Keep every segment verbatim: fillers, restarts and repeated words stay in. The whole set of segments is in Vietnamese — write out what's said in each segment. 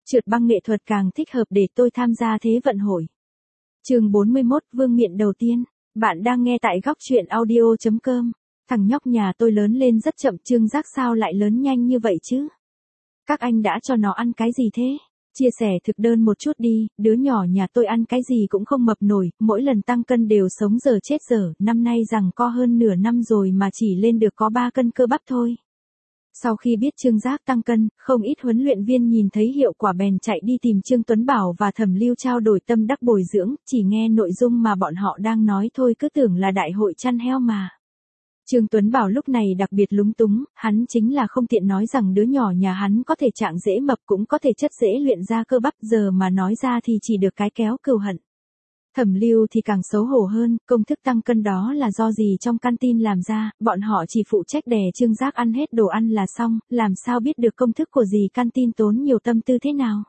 Trượt băng nghệ thuật càng thích hợp để tôi tham gia thế vận hội. Chương bốn mươi mốt, vương miện đầu tiên. Bạn đang nghe tại góc truyện audio chấm com. Thằng nhóc nhà tôi lớn lên rất chậm, Trương Giác sao lại lớn nhanh như vậy chứ? Các anh đã cho nó ăn cái gì thế? Chia sẻ thực đơn một chút đi, đứa nhỏ nhà tôi ăn cái gì cũng không mập nổi, mỗi lần tăng cân đều sống giờ chết giờ, năm nay rằng co hơn nửa năm rồi mà chỉ lên được có ba cân cơ bắp thôi. Sau khi biết Trương Giác tăng cân, không ít huấn luyện viên nhìn thấy hiệu quả bèn chạy đi tìm Trương Tuấn Bảo và Thẩm Lưu trao đổi tâm đắc bồi dưỡng, chỉ nghe nội dung mà bọn họ đang nói thôi cứ tưởng là đại hội chăn heo mà. Trương Tuấn Bảo lúc này đặc biệt lúng túng, hắn chính là không tiện nói rằng đứa nhỏ nhà hắn có thể trạng dễ mập cũng có thể chất dễ luyện ra cơ bắp, giờ mà nói ra thì chỉ được cái kéo cừu hận. Thẩm Lưu thì càng xấu hổ hơn, công thức tăng cân đó là do gì trong canteen làm ra, bọn họ chỉ phụ trách đè Trương Giác ăn hết đồ ăn là xong, làm sao biết được công thức của gì canteen tốn nhiều tâm tư thế nào.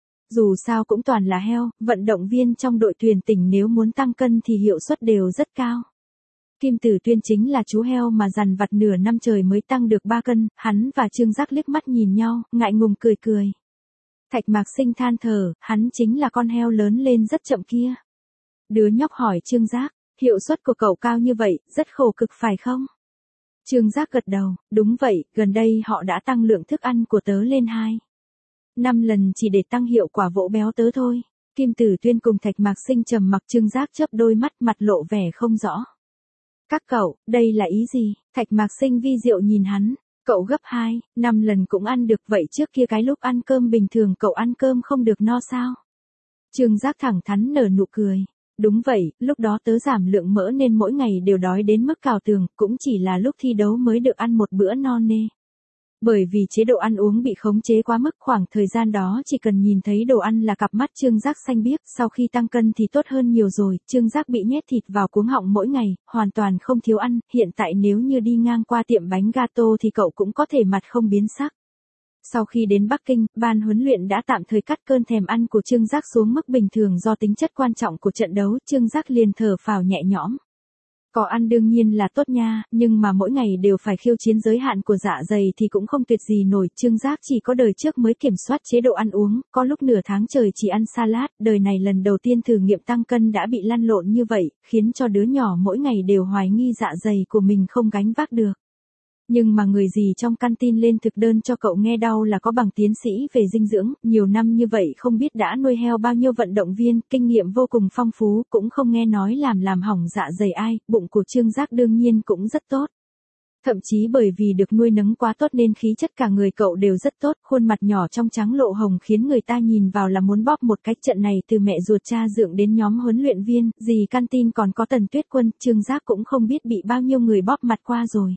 Dù sao cũng toàn là heo, vận động viên trong đội tuyển tỉnh nếu muốn tăng cân thì hiệu suất đều rất cao. Kim Tử Tuyên chính là chú heo mà dằn vặt nửa năm trời mới tăng được ba cân, hắn và Trương Giác liếc mắt nhìn nhau, ngại ngùng cười cười. Thạch Mạc Sinh than thở, hắn chính là con heo lớn lên rất chậm kia. Đứa nhóc hỏi Trương Giác, hiệu suất của cậu cao như vậy, rất khổ cực phải không? Trương Giác gật đầu, đúng vậy, gần đây họ đã tăng lượng thức ăn của tớ lên hai năm lần chỉ để tăng hiệu quả vỗ béo tớ thôi. Kim Tử Tuyên cùng Thạch Mạc Sinh trầm mặc, Trương Giác chớp đôi mắt, mặt lộ vẻ không rõ. Các cậu, đây là ý gì? Thạch Mạc Sinh vi diệu nhìn hắn, cậu gấp hai, năm lần cũng ăn được, vậy trước kia cái lúc ăn cơm bình thường cậu ăn cơm không được no sao? Trương Giác thẳng thắn nở nụ cười. Đúng vậy, lúc đó tớ giảm lượng mỡ nên mỗi ngày đều đói đến mức cào tường, cũng chỉ là lúc thi đấu mới được ăn một bữa no nê. Bởi vì chế độ ăn uống bị khống chế quá mức, khoảng thời gian đó chỉ cần nhìn thấy đồ ăn là cặp mắt Trương Giác xanh biếc, sau khi tăng cân thì tốt hơn nhiều rồi, Trương Giác bị nhét thịt vào cuống họng mỗi ngày, hoàn toàn không thiếu ăn, hiện tại nếu như đi ngang qua tiệm bánh gato thì cậu cũng có thể mặt không biến sắc. Sau khi đến Bắc Kinh, ban huấn luyện đã tạm thời cắt cơn thèm ăn của Trương Giác xuống mức bình thường do tính chất quan trọng của trận đấu, Trương Giác liền thở phào nhẹ nhõm. Có ăn đương nhiên là tốt nha, nhưng mà mỗi ngày đều phải khiêu chiến giới hạn của dạ dày thì cũng không tuyệt gì nổi, Trương Giác chỉ có đời trước mới kiểm soát chế độ ăn uống, có lúc nửa tháng trời chỉ ăn salad, đời này lần đầu tiên thử nghiệm tăng cân đã bị lăn lộn như vậy, khiến cho đứa nhỏ mỗi ngày đều hoài nghi dạ dày của mình không gánh vác được. Nhưng mà người gì trong canteen lên thực đơn cho cậu nghe đau là có bằng tiến sĩ về dinh dưỡng, nhiều năm như vậy không biết đã nuôi heo bao nhiêu vận động viên, kinh nghiệm vô cùng phong phú, cũng không nghe nói làm làm hỏng dạ dày ai, bụng của Trương Giác đương nhiên cũng rất tốt. Thậm chí bởi vì được nuôi nấng quá tốt nên khí chất cả người cậu đều rất tốt, khuôn mặt nhỏ trong trắng lộ hồng khiến người ta nhìn vào là muốn bóp một cái. Trận này từ mẹ ruột cha dượng đến nhóm huấn luyện viên, dì canteen còn có Tần Tuyết Quân, Trương Giác cũng không biết bị bao nhiêu người bóp mặt qua rồi.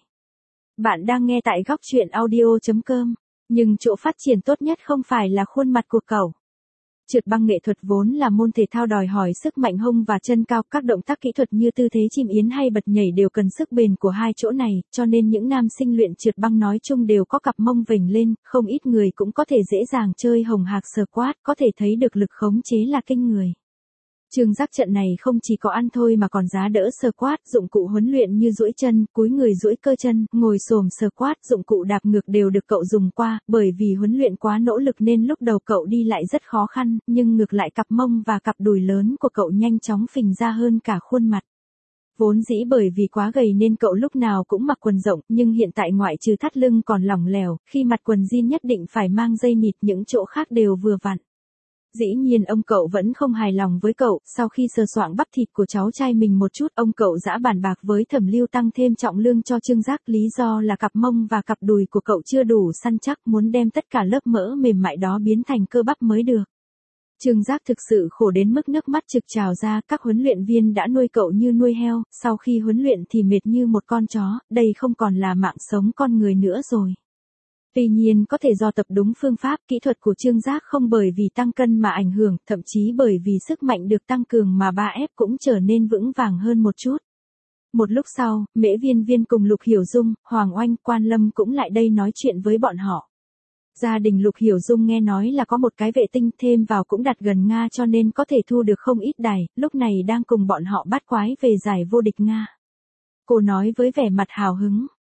Bạn đang nghe tại góc truyện audio chấm com, nhưng chỗ phát triển tốt nhất không phải là khuôn mặt của cậu. Trượt băng nghệ thuật vốn là môn thể thao đòi hỏi sức mạnh hông và chân cao, các động tác kỹ thuật như tư thế chim yến hay bật nhảy đều cần sức bền của hai chỗ này, cho nên những nam sinh luyện trượt băng nói chung đều có cặp mông vểnh lên, không ít người cũng có thể dễ dàng chơi hồng hạc squat, có thể thấy được lực khống chế là kinh người. Trương Giác trận này không chỉ có ăn thôi mà còn giá đỡ squat, dụng cụ huấn luyện như duỗi chân, cúi người duỗi cơ chân, ngồi xổm squat, dụng cụ đạp ngược đều được cậu dùng qua, bởi vì huấn luyện quá nỗ lực nên lúc đầu cậu đi lại rất khó khăn, nhưng ngược lại cặp mông và cặp đùi lớn của cậu nhanh chóng phình ra hơn cả khuôn mặt. Vốn dĩ bởi vì quá gầy nên cậu lúc nào cũng mặc quần rộng, nhưng hiện tại ngoại trừ thắt lưng còn lỏng lẻo, khi mặc quần jean nhất định phải mang dây nịt, những chỗ khác đều vừa vặn. Dĩ nhiên ông cậu vẫn không hài lòng với cậu, sau khi sờ soạng bắp thịt của cháu trai mình một chút, ông cậu giã bàn bạc với Thẩm Lưu tăng thêm trọng lương cho Trương Giác, lý do là cặp mông và cặp đùi của cậu chưa đủ săn chắc, muốn đem tất cả lớp mỡ mềm mại đó biến thành cơ bắp mới được. Trương Giác thực sự khổ đến mức nước mắt trực trào ra, các huấn luyện viên đã nuôi cậu như nuôi heo, sau khi huấn luyện thì mệt như một con chó, đây không còn là mạng sống con người nữa rồi. Tuy nhiên có thể do tập đúng phương pháp, kỹ thuật của Trương Giác không bởi vì tăng cân mà ảnh hưởng, thậm chí bởi vì sức mạnh được tăng cường mà ba ép cũng trở nên vững vàng hơn một chút. Một lúc sau, Mễ Viên Viên cùng Lục Hiểu Dung, Hoàng Oanh, Quan Lâm cũng lại đây nói chuyện với bọn họ. Gia đình Lục Hiểu Dung nghe nói là có một cái vệ tinh thêm vào cũng đặt gần Nga cho nên có thể thu được không ít đài, lúc này đang cùng bọn họ bắt quái về giải vô địch Nga. Cô nói với vẻ mặt hào hứng.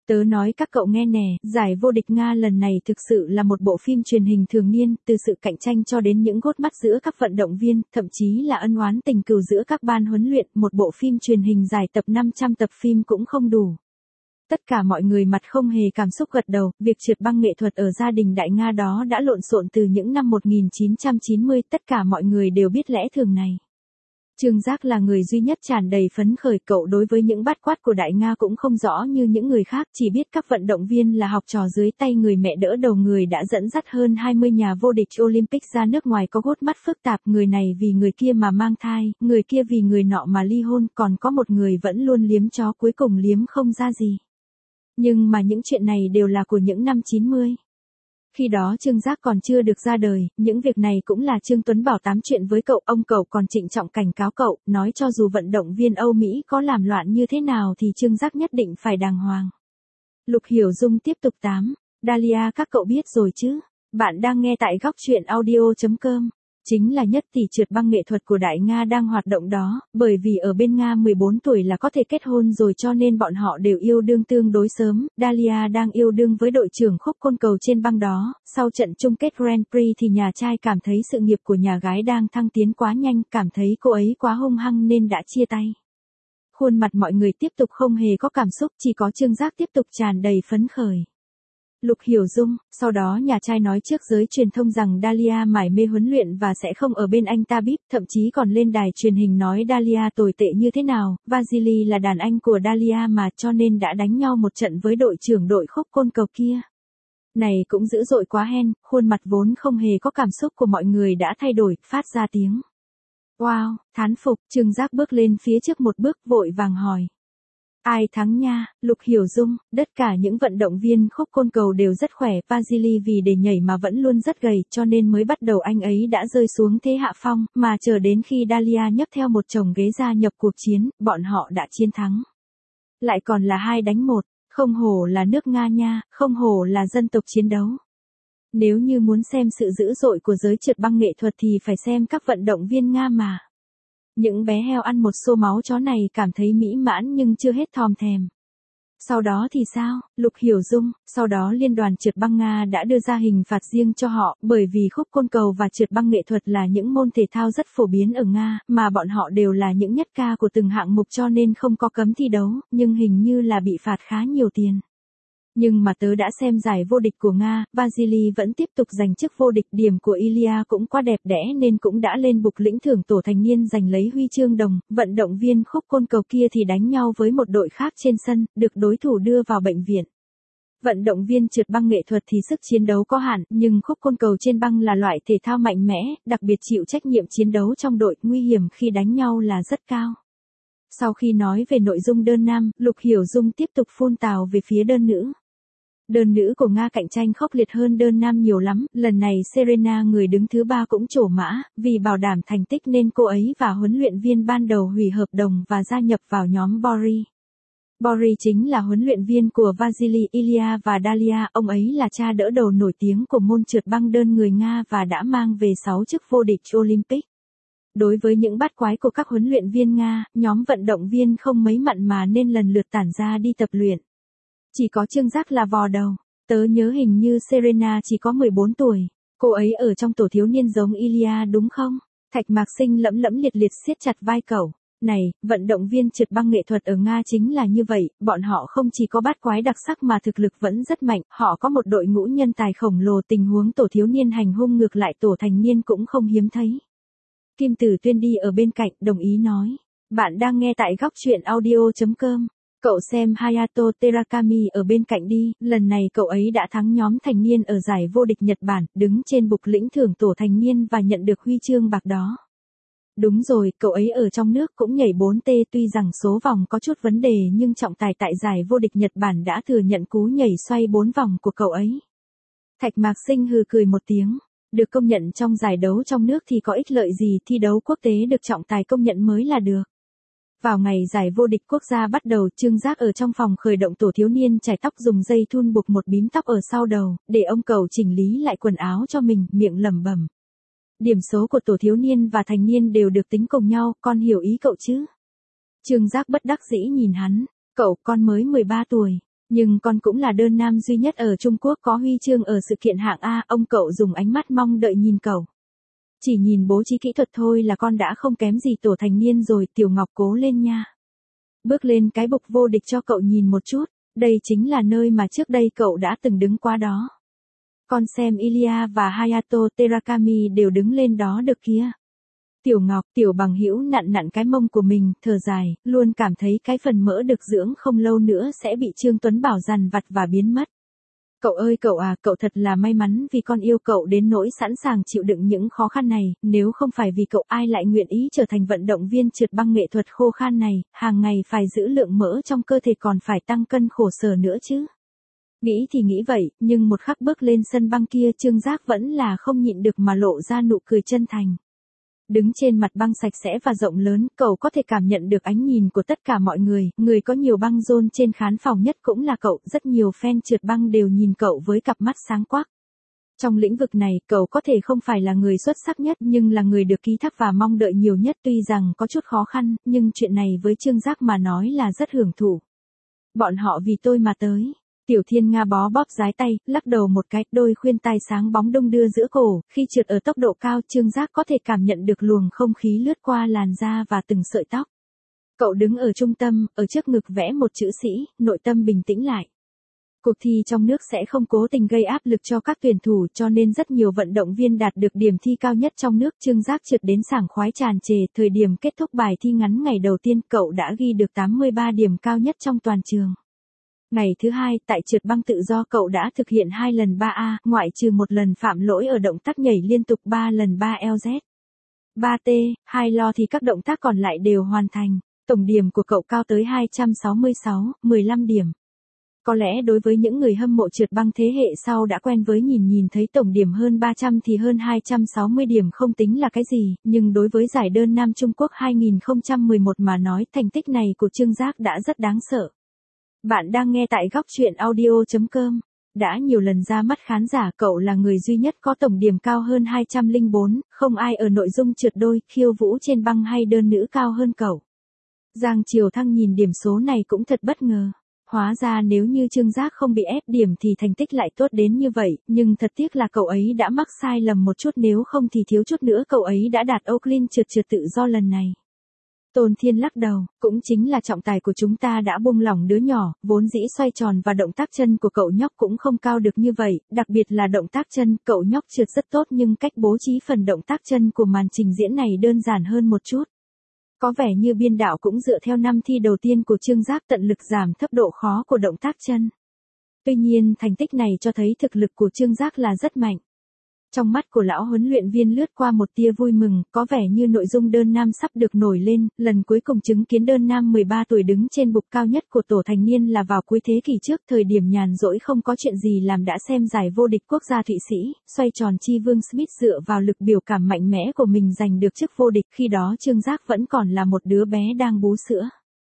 Tớ nói các cậu nghe nè, giải vô địch Nga lần này thực sự là một bộ phim truyền hình thường niên, từ sự cạnh tranh cho đến những gốt mắt giữa các vận động viên, thậm chí là ân oán tình cừu giữa các ban huấn luyện, một bộ phim truyền hình dài tập năm trăm tập phim cũng không đủ. Tất cả mọi người mặt không hề cảm xúc gật đầu, việc trượt băng nghệ thuật ở gia đình đại Nga đó đã lộn xộn từ những năm một nghìn chín trăm chín mươi, tất cả mọi người đều biết lẽ thường này. Trương Giác là người duy nhất tràn đầy phấn khởi, cậu đối với những bát quát của đại Nga cũng không rõ như những người khác, chỉ biết các vận động viên là học trò dưới tay người mẹ đỡ đầu người đã dẫn dắt hơn hai mươi nhà vô địch Olympic ra nước ngoài có gốt mắt phức tạp, người này vì người kia mà mang thai, người kia vì người nọ mà ly hôn, còn có một người vẫn luôn liếm chó cuối cùng liếm không ra gì. Nhưng mà những chuyện này đều là của những năm chín mươi. Khi đó Trương Giác còn chưa được ra đời, những việc này cũng là Trương Tuấn Bảo tám chuyện với cậu, ông cậu còn trịnh trọng cảnh cáo cậu, nói cho dù vận động viên Âu Mỹ có làm loạn như thế nào thì Trương Giác nhất định phải đàng hoàng. Lục Hiểu Dung tiếp tục tám, Dalia các cậu biết rồi chứ, bạn đang nghe tại góc truyện audio chấm com. Chính là nhất tỷ trượt băng nghệ thuật của Đại Nga đang hoạt động đó, bởi vì ở bên Nga mười bốn tuổi là có thể kết hôn rồi cho nên bọn họ đều yêu đương tương đối sớm, Dalia đang yêu đương với đội trưởng khúc côn cầu trên băng đó, sau trận chung kết Grand Prix thì nhà trai cảm thấy sự nghiệp của nhà gái đang thăng tiến quá nhanh, cảm thấy cô ấy quá hung hăng nên đã chia tay. Khuôn mặt mọi người tiếp tục không hề có cảm xúc, chỉ có Trương Giác tiếp tục tràn đầy phấn khởi. Lục Hiểu Dung, sau đó nhà trai nói trước giới truyền thông rằng Dalia mải mê huấn luyện và sẽ không ở bên anh ta bíp, thậm chí còn lên đài truyền hình nói Dalia tồi tệ như thế nào, Vasily là đàn anh của Dalia mà cho nên đã đánh nhau một trận với đội trưởng đội khúc côn cầu kia. Này cũng dữ dội quá hen, khuôn mặt vốn không hề có cảm xúc của mọi người đã thay đổi, phát ra tiếng. Wow, thán phục, Trương Giác bước lên phía trước một bước vội vàng hỏi. Ai thắng nha, Lục Hiểu Dung, tất cả những vận động viên khúc côn cầu đều rất khỏe, Vasily vì để nhảy mà vẫn luôn rất gầy cho nên mới bắt đầu anh ấy đã rơi xuống thế hạ phong, mà chờ đến khi Dalia nhấc theo một chồng ghế gia nhập cuộc chiến, bọn họ đã chiến thắng. Lại còn là hai đánh một, không hổ là nước Nga nha, không hổ là dân tộc chiến đấu. Nếu như muốn xem sự dữ dội của giới trượt băng nghệ thuật thì phải xem các vận động viên Nga mà. Những bé heo ăn một xô máu chó này cảm thấy mỹ mãn nhưng chưa hết thòm thèm. Sau đó thì sao, Lục Hiểu Dung, sau đó Liên đoàn trượt băng Nga đã đưa ra hình phạt riêng cho họ, bởi vì khúc côn cầu và trượt băng nghệ thuật là những môn thể thao rất phổ biến ở Nga, mà bọn họ đều là những nhất ca của từng hạng mục cho nên không có cấm thi đấu, nhưng hình như là bị phạt khá nhiều tiền. Nhưng mà tớ đã xem giải vô địch của Nga, Vasily vẫn tiếp tục giành chức vô địch, điểm của Ilya cũng quá đẹp đẽ nên cũng đã lên bục lĩnh thưởng tổ thành niên giành lấy huy chương đồng, vận động viên khúc côn cầu kia thì đánh nhau với một đội khác trên sân, được đối thủ đưa vào bệnh viện. Vận động viên trượt băng nghệ thuật thì sức chiến đấu có hạn, nhưng khúc côn cầu trên băng là loại thể thao mạnh mẽ, đặc biệt chịu trách nhiệm chiến đấu trong đội, nguy hiểm khi đánh nhau là rất cao. Sau khi nói về nội dung đơn nam, Lục Hiểu Dung tiếp tục phun tào về phía đơn nữ. Đơn nữ của Nga cạnh tranh khốc liệt hơn đơn nam nhiều lắm, lần này Serena người đứng thứ ba cũng trổ mã, vì bảo đảm thành tích nên cô ấy và huấn luyện viên ban đầu hủy hợp đồng và gia nhập vào nhóm Boris. Boris chính là huấn luyện viên của Vasily, Ilya và Dalia, ông ấy là cha đỡ đầu nổi tiếng của môn trượt băng đơn người Nga và đã mang về sáu chức vô địch Olympic. Đối với những bát quái của các huấn luyện viên Nga, nhóm vận động viên không mấy mặn mà nên lần lượt tản ra đi tập luyện. Chỉ có Trương Giác là vò đầu, tớ nhớ hình như Serena chỉ có mười bốn tuổi, cô ấy ở trong tổ thiếu niên giống Ilya đúng không? Thạch Mạc Sinh lẫm lẫm liệt liệt siết chặt vai cậu. Này, vận động viên trượt băng nghệ thuật ở Nga chính là như vậy, bọn họ không chỉ có bát quái đặc sắc mà thực lực vẫn rất mạnh, họ có một đội ngũ nhân tài khổng lồ, tình huống tổ thiếu niên hành hung ngược lại tổ thành niên cũng không hiếm thấy. Kim Tử Tuyên đi ở bên cạnh, đồng ý nói. Bạn đang nghe tại góc truyện audio chấm com. Cậu xem Hayato Terakami ở bên cạnh đi, lần này cậu ấy đã thắng nhóm thành niên ở giải vô địch Nhật Bản, đứng trên bục lĩnh thưởng tổ thành niên và nhận được huy chương bạc đó. Đúng rồi, cậu ấy ở trong nước cũng nhảy bốn T, tuy rằng số vòng có chút vấn đề nhưng trọng tài tại giải vô địch Nhật Bản đã thừa nhận cú nhảy xoay bốn vòng của cậu ấy. Thạch Mạc Sinh hừ cười một tiếng. Được công nhận trong giải đấu trong nước thì có ích lợi gì, thi đấu quốc tế được trọng tài công nhận mới là được. Vào ngày giải vô địch quốc gia bắt đầu, Trương Giác ở trong phòng khởi động tổ thiếu niên chải tóc dùng dây thun buộc một bím tóc ở sau đầu, để ông cậu chỉnh lý lại quần áo cho mình, miệng lẩm bẩm. Điểm số của tổ thiếu niên và thành niên đều được tính cùng nhau, con hiểu ý cậu chứ? Trương Giác bất đắc dĩ nhìn hắn, cậu con mới mười ba tuổi, Nhưng con cũng là đơn nam duy nhất ở Trung Quốc có huy chương ở sự kiện hạng A, ông cậu dùng ánh mắt mong đợi nhìn cậu. Chỉ nhìn bố trí kỹ thuật thôi là con đã không kém gì tổ thành niên rồi, Tiểu Ngọc cố lên nha. Bước lên cái bục vô địch cho cậu nhìn một chút, đây chính là nơi mà trước đây cậu đã từng đứng qua đó. Con xem Ilya và Hayato Terakami đều đứng lên đó được kia. Tiểu Ngọc, Tiểu Bằng Hữu nặn nặn cái mông của mình, thở dài, luôn cảm thấy cái phần mỡ được dưỡng không lâu nữa sẽ bị Trương Tuấn Bảo dằn vặt và biến mất. Cậu ơi cậu à, cậu thật là may mắn vì con yêu cậu đến nỗi sẵn sàng chịu đựng những khó khăn này, nếu không phải vì cậu ai lại nguyện ý trở thành vận động viên trượt băng nghệ thuật khô khan này, hàng ngày phải giữ lượng mỡ trong cơ thể còn phải tăng cân khổ sở nữa chứ. Nghĩ thì nghĩ vậy, nhưng một khắc bước lên sân băng kia Trương Giác vẫn là không nhịn được mà lộ ra nụ cười chân thành. Đứng trên mặt băng sạch sẽ và rộng lớn, cậu có thể cảm nhận được ánh nhìn của tất cả mọi người, người có nhiều băng rôn trên khán phòng nhất cũng là cậu, rất nhiều fan trượt băng đều nhìn cậu với cặp mắt sáng quắc. Trong lĩnh vực này, cậu có thể không phải là người xuất sắc nhất nhưng là người được ký thác và mong đợi nhiều nhất, tuy rằng có chút khó khăn, nhưng chuyện này với Trương Giác mà nói là rất hưởng thụ. Bọn họ vì tôi mà tới. Tiểu Thiên Nga bó bóp dái tay, lắc đầu một cái, đôi khuyên tai sáng bóng đung đưa giữa cổ, khi trượt ở tốc độ cao Trương Giác có thể cảm nhận được luồng không khí lướt qua làn da và từng sợi tóc. Cậu đứng ở trung tâm, ở trước ngực vẽ một chữ sĩ, nội tâm bình tĩnh lại. Cuộc thi trong nước sẽ không cố tình gây áp lực cho các tuyển thủ cho nên rất nhiều vận động viên đạt được điểm thi cao nhất trong nước. Trương Giác trượt đến sảng khoái tràn trề, thời điểm kết thúc bài thi ngắn ngày đầu tiên cậu đã ghi được tám mươi ba điểm cao nhất trong toàn trường. Ngày thứ hai, tại trượt băng tự do cậu đã thực hiện hai lần ba A, ngoại trừ một lần phạm lỗi ở động tác nhảy liên tục ba lần ba L Z. ba T, hai lo thì các động tác còn lại đều hoàn thành. Tổng điểm của cậu cao tới hai trăm sáu mươi sáu, mười lăm điểm. Có lẽ đối với những người hâm mộ trượt băng thế hệ sau đã quen với nhìn nhìn thấy tổng điểm hơn ba trăm thì hơn hai trăm sáu mươi điểm không tính là cái gì, nhưng đối với giải đơn nam Trung Quốc hai không một một mà nói thành tích này của Trương Giác đã rất đáng sợ. Bạn đang nghe tại góc truyện audio chấm com. Đã nhiều lần ra mắt khán giả cậu là người duy nhất có tổng điểm cao hơn hai trăm lẻ bốn, không ai ở nội dung trượt đôi, khiêu vũ trên băng hay đơn nữ cao hơn cậu. Giang Triều Thăng nhìn điểm số này cũng thật bất ngờ. Hóa ra nếu như Trương Giác không bị ép điểm thì thành tích lại tốt đến như vậy, nhưng thật tiếc là cậu ấy đã mắc sai lầm một chút, nếu không thì thiếu chút nữa cậu ấy đã đạt Oakland trượt trượt tự do lần này. Tôn Thiên lắc đầu, cũng chính là trọng tài của chúng ta đã buông lỏng đứa nhỏ, vốn dĩ xoay tròn và động tác chân của cậu nhóc cũng không cao được như vậy, đặc biệt là động tác chân, cậu nhóc trượt rất tốt nhưng cách bố trí phần động tác chân của màn trình diễn này đơn giản hơn một chút. Có vẻ như biên đạo cũng dựa theo năm thi đầu tiên của Trương Giác tận lực giảm thấp độ khó của động tác chân. Tuy nhiên thành tích này cho thấy thực lực của Trương Giác là rất mạnh. Trong mắt của lão huấn luyện viên lướt qua một tia vui mừng, có vẻ như nội dung đơn nam sắp được nổi lên, lần cuối cùng chứng kiến đơn nam mười ba tuổi đứng trên bục cao nhất của tổ thành niên là vào cuối thế kỷ trước, thời điểm nhàn rỗi không có chuyện gì làm đã xem giải vô địch quốc gia Thụy Sĩ, xoay tròn chi vương Smith dựa vào lực biểu cảm mạnh mẽ của mình giành được chức vô địch, khi đó Trương Giác vẫn còn là một đứa bé đang bú sữa.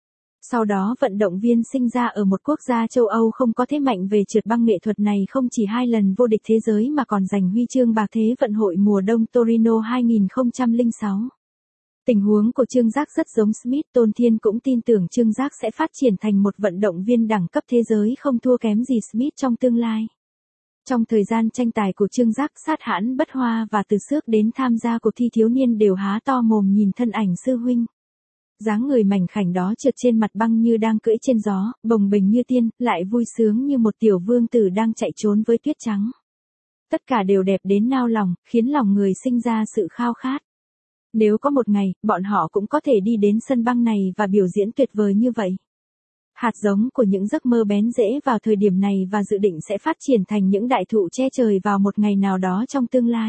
Sau đó vận động viên sinh ra ở một quốc gia châu Âu không có thế mạnh về trượt băng nghệ thuật này không chỉ hai lần vô địch thế giới mà còn giành huy chương bạc Thế vận hội mùa đông Torino hai không không sáu. Tình huống của Trương Giác rất giống Smith, Tôn Thiên cũng tin tưởng Trương Giác sẽ phát triển thành một vận động viên đẳng cấp thế giới không thua kém gì Smith trong tương lai. Trong thời gian tranh tài của Trương Giác, Sát Hãn Bất Hoa và Từ Xước đến tham gia cuộc thi thiếu niên đều há to mồm nhìn thân ảnh sư huynh. Dáng người mảnh khảnh đó trượt trên mặt băng như đang cưỡi trên gió, bồng bềnh như tiên, lại vui sướng như một tiểu vương tử đang chạy trốn với tuyết trắng. Tất cả đều đẹp đến nao lòng, khiến lòng người sinh ra sự khao khát. Nếu có một ngày, bọn họ cũng có thể đi đến sân băng này và biểu diễn tuyệt vời như vậy. Hạt giống của những giấc mơ bén rễ vào thời điểm này và dự định sẽ phát triển thành những đại thụ che trời vào một ngày nào đó trong tương lai.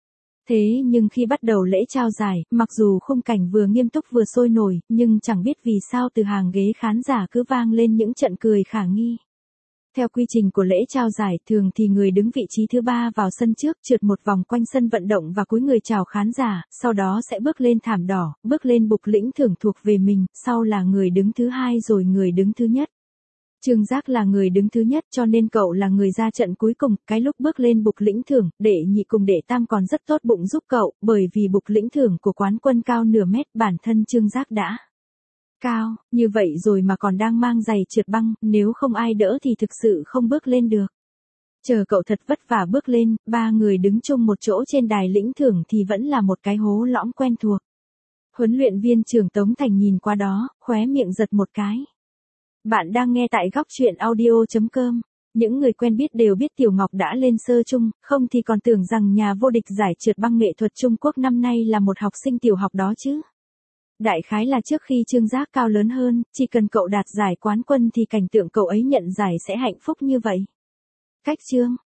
Thế nhưng khi bắt đầu lễ trao giải, mặc dù khung cảnh vừa nghiêm túc vừa sôi nổi, nhưng chẳng biết vì sao từ hàng ghế khán giả cứ vang lên những trận cười khả nghi. Theo quy trình của lễ trao giải, thường thì người đứng vị trí thứ ba vào sân trước trượt một vòng quanh sân vận động và cúi người chào khán giả, sau đó sẽ bước lên thảm đỏ, bước lên bục lĩnh thưởng thuộc về mình, sau là người đứng thứ hai rồi người đứng thứ nhất. Trương Giác là người đứng thứ nhất cho nên cậu là người ra trận cuối cùng, cái lúc bước lên bục lĩnh thưởng, đệ nhị cùng đệ tam còn rất tốt bụng giúp cậu, bởi vì bục lĩnh thưởng của quán quân cao nửa mét, bản thân Trương Giác đã cao, như vậy rồi mà còn đang mang giày trượt băng, nếu không ai đỡ thì thực sự không bước lên được. Chờ cậu thật vất vả bước lên, ba người đứng chung một chỗ trên đài lĩnh thưởng thì vẫn là một cái hố lõm quen thuộc. Huấn luyện viên trưởng Tống Thành nhìn qua đó, khóe miệng giật một cái. Bạn đang nghe tại góc truyện audio chấm com. Những người quen biết đều biết Tiểu Ngọc đã lên sơ chung, không thì còn tưởng rằng nhà vô địch giải trượt băng nghệ thuật Trung Quốc năm nay là một học sinh tiểu học đó chứ. Đại khái là trước khi Trương Giác cao lớn hơn, chỉ cần cậu đạt giải quán quân thì cảnh tượng cậu ấy nhận giải sẽ hạnh phúc như vậy. Cách Trương